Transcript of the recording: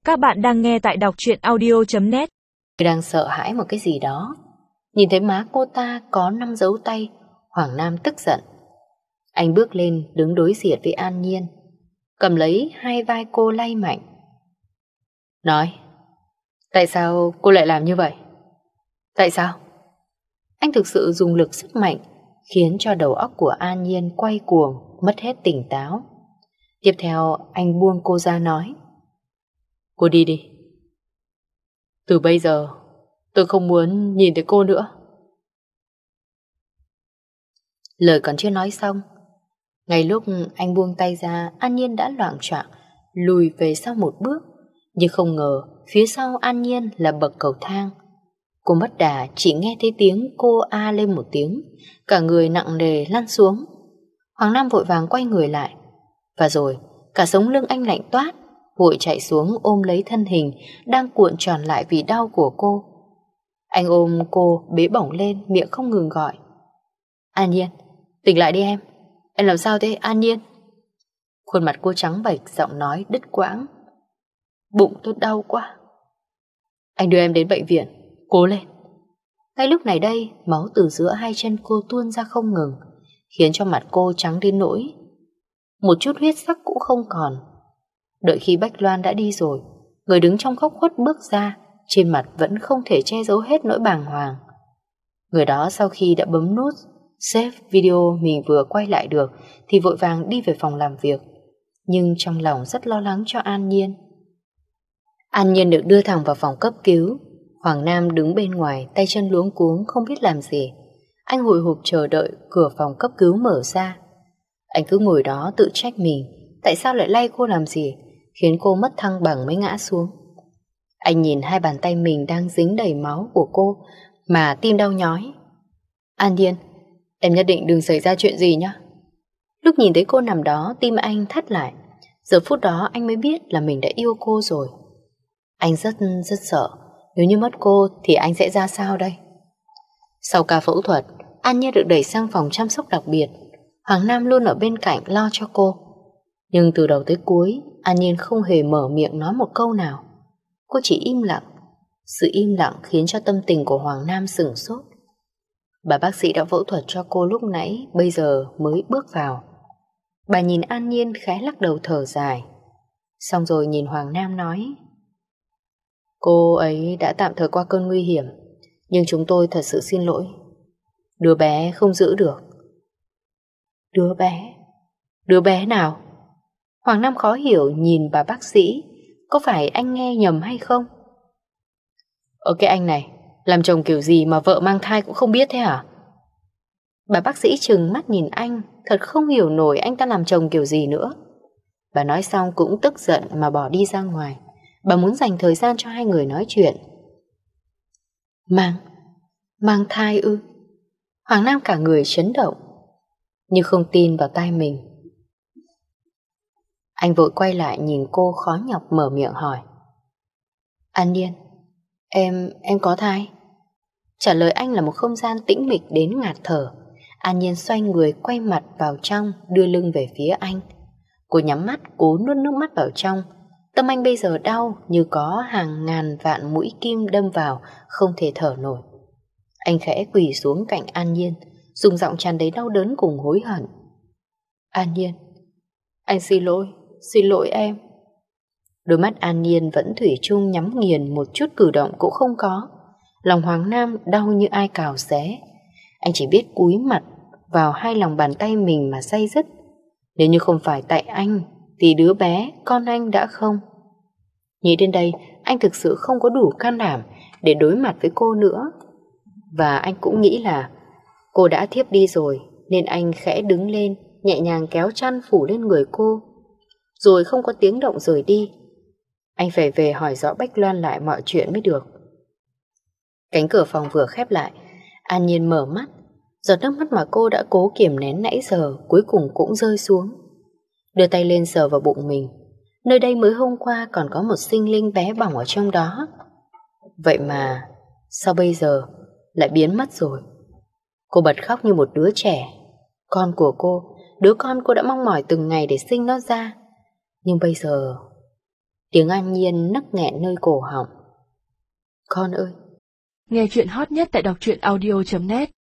Các bạn đang nghe tại đọc truyện audio.net. Đang sợ hãi một cái gì đó. Nhìn thấy má cô ta có 5 dấu tay, Hoàng Nam tức giận. Anh bước lên đứng đối diện với An Nhiên, cầm lấy hai vai cô lay mạnh. Nói, tại sao cô lại làm như vậy? Tại sao? Anh thực sự dùng lực sức mạnh, khiến cho đầu óc của An Nhiên quay cuồng, mất hết tỉnh táo. Tiếp theo anh buông cô ra nói, cô đi đi. Từ bây giờ tôi không muốn nhìn thấy cô nữa. Lời còn chưa nói xong, ngay lúc anh buông tay ra, An Nhiên đã loạng choạng lùi về sau một bước. Nhưng không ngờ phía sau An Nhiên là bậc cầu thang. Cô mất đà chỉ nghe thấy tiếng cô a lên một tiếng, cả người nặng nề lăn xuống. Hoàng Nam vội vàng quay người lại, và rồi cả sống lưng anh lạnh toát, vội chạy xuống ôm lấy thân hình đang cuộn tròn lại vì đau của cô. Anh ôm cô bế bổng lên, miệng không ngừng gọi, An Nhiên, tỉnh lại đi em. Em làm sao thế An Nhiên? Khuôn mặt cô trắng bệch, giọng nói đứt quãng, bụng tôi đau quá. Anh đưa em đến bệnh viện, cố lên. Ngay lúc này đây, máu từ giữa hai chân cô tuôn ra không ngừng, khiến cho mặt cô trắng đến nỗi một chút huyết sắc cũng không còn. Đợi khi Bách Loan đã đi rồi, người đứng trong góc khuất bước ra, trên mặt vẫn không thể che giấu hết nỗi bàng hoàng. Người đó sau khi đã bấm nút save video mình vừa quay lại được thì vội vàng đi về phòng làm việc, nhưng trong lòng rất lo lắng cho An Nhiên. An Nhiên được đưa thẳng vào phòng cấp cứu. Hoàng Nam đứng bên ngoài, tay chân luống cuống không biết làm gì. Anh hồi hộp chờ đợi cửa phòng cấp cứu mở ra. Anh cứ ngồi đó tự trách mình, tại sao lại lay cô làm gì, khiến cô mất thăng bằng mới ngã xuống. Anh nhìn hai bàn tay mình đang dính đầy máu của cô mà tim đau nhói. An Nhiên, em nhất định đừng xảy ra chuyện gì nhé. Lúc nhìn thấy cô nằm đó, tim anh thắt lại. Giờ phút đó anh mới biết là mình đã yêu cô rồi. Anh rất sợ, nếu như mất cô thì anh sẽ ra sao đây? Sau ca phẫu thuật, An Nhiên được đẩy sang phòng chăm sóc đặc biệt. Hoàng Nam luôn ở bên cạnh lo cho cô. Nhưng từ đầu tới cuối, An Nhiên không hề mở miệng nói một câu nào. Cô chỉ im lặng. Sự im lặng khiến cho tâm tình của Hoàng Nam sửng sốt. Bà bác sĩ đã phẫu thuật cho cô lúc nãy bây giờ mới bước vào. Bà nhìn An Nhiên khẽ lắc đầu thở dài, xong rồi nhìn Hoàng Nam nói, cô ấy đã tạm thời qua cơn nguy hiểm, nhưng chúng tôi thật sự xin lỗi. Đứa bé không giữ được. Đứa bé? Đứa bé nào? Hoàng Nam khó hiểu nhìn bà bác sĩ. Có phải anh nghe nhầm hay không? Cái anh này, làm chồng kiểu gì mà vợ mang thai cũng không biết thế hả? Bà bác sĩ trừng mắt nhìn anh, thật không hiểu nổi anh ta làm chồng kiểu gì nữa. Bà nói xong cũng tức giận mà bỏ đi ra ngoài. Bà muốn dành thời gian cho hai người nói chuyện. Mang thai ư? Hoàng Nam cả người chấn động, nhưng không tin vào tai mình. Anh vội quay lại nhìn cô khó nhọc mở miệng hỏi, An Nhiên, em có thai? Trả lời anh là một không gian tĩnh mịch đến ngạt thở. An Nhiên xoay người quay mặt vào trong, đưa lưng về phía anh. Cô nhắm mắt cố nuốt nước mắt vào trong. Tâm anh bây giờ đau như có hàng ngàn vạn mũi kim đâm vào, không thể thở nổi. Anh khẽ quỳ xuống cạnh An Nhiên, dùng giọng tràn đầy đau đớn cùng hối hận. An Nhiên, anh xin lỗi em. Đôi mắt An Nhiên vẫn thủy chung nhắm nghiền, một chút cử động cũng không có. Lòng Hoàng Nam đau như ai cào xé. Anh chỉ biết cúi mặt vào hai lòng bàn tay mình mà day dứt. Nếu như không phải tại anh thì đứa bé, con anh đã không. Nghĩ đến đây, anh thực sự không có đủ can đảm để đối mặt với cô nữa. Và anh cũng nghĩ là cô đã thiếp đi rồi, nên anh khẽ đứng lên, nhẹ nhàng kéo chăn phủ lên người cô, rồi không có tiếng động rời đi. Anh phải về hỏi rõ Bách Loan lại mọi chuyện mới được. Cánh cửa phòng vừa khép lại, An Nhiên mở mắt. Giọt nước mắt mà cô đã cố kiềm nén nãy giờ cuối cùng cũng rơi xuống. Đưa tay lên sờ vào bụng mình. Nơi đây mới hôm qua còn có một sinh linh bé bỏng ở trong đó. Vậy mà sao bây giờ lại biến mất rồi? Cô bật khóc như một đứa trẻ. Con của cô, đứa con cô đã mong mỏi từng ngày để sinh nó ra. Nhưng bây giờ Tiếng An Nhiên nấc nghẹn nơi cổ họng. Con ơi! Nghe chuyện hot nhất tại đọc truyện audio.net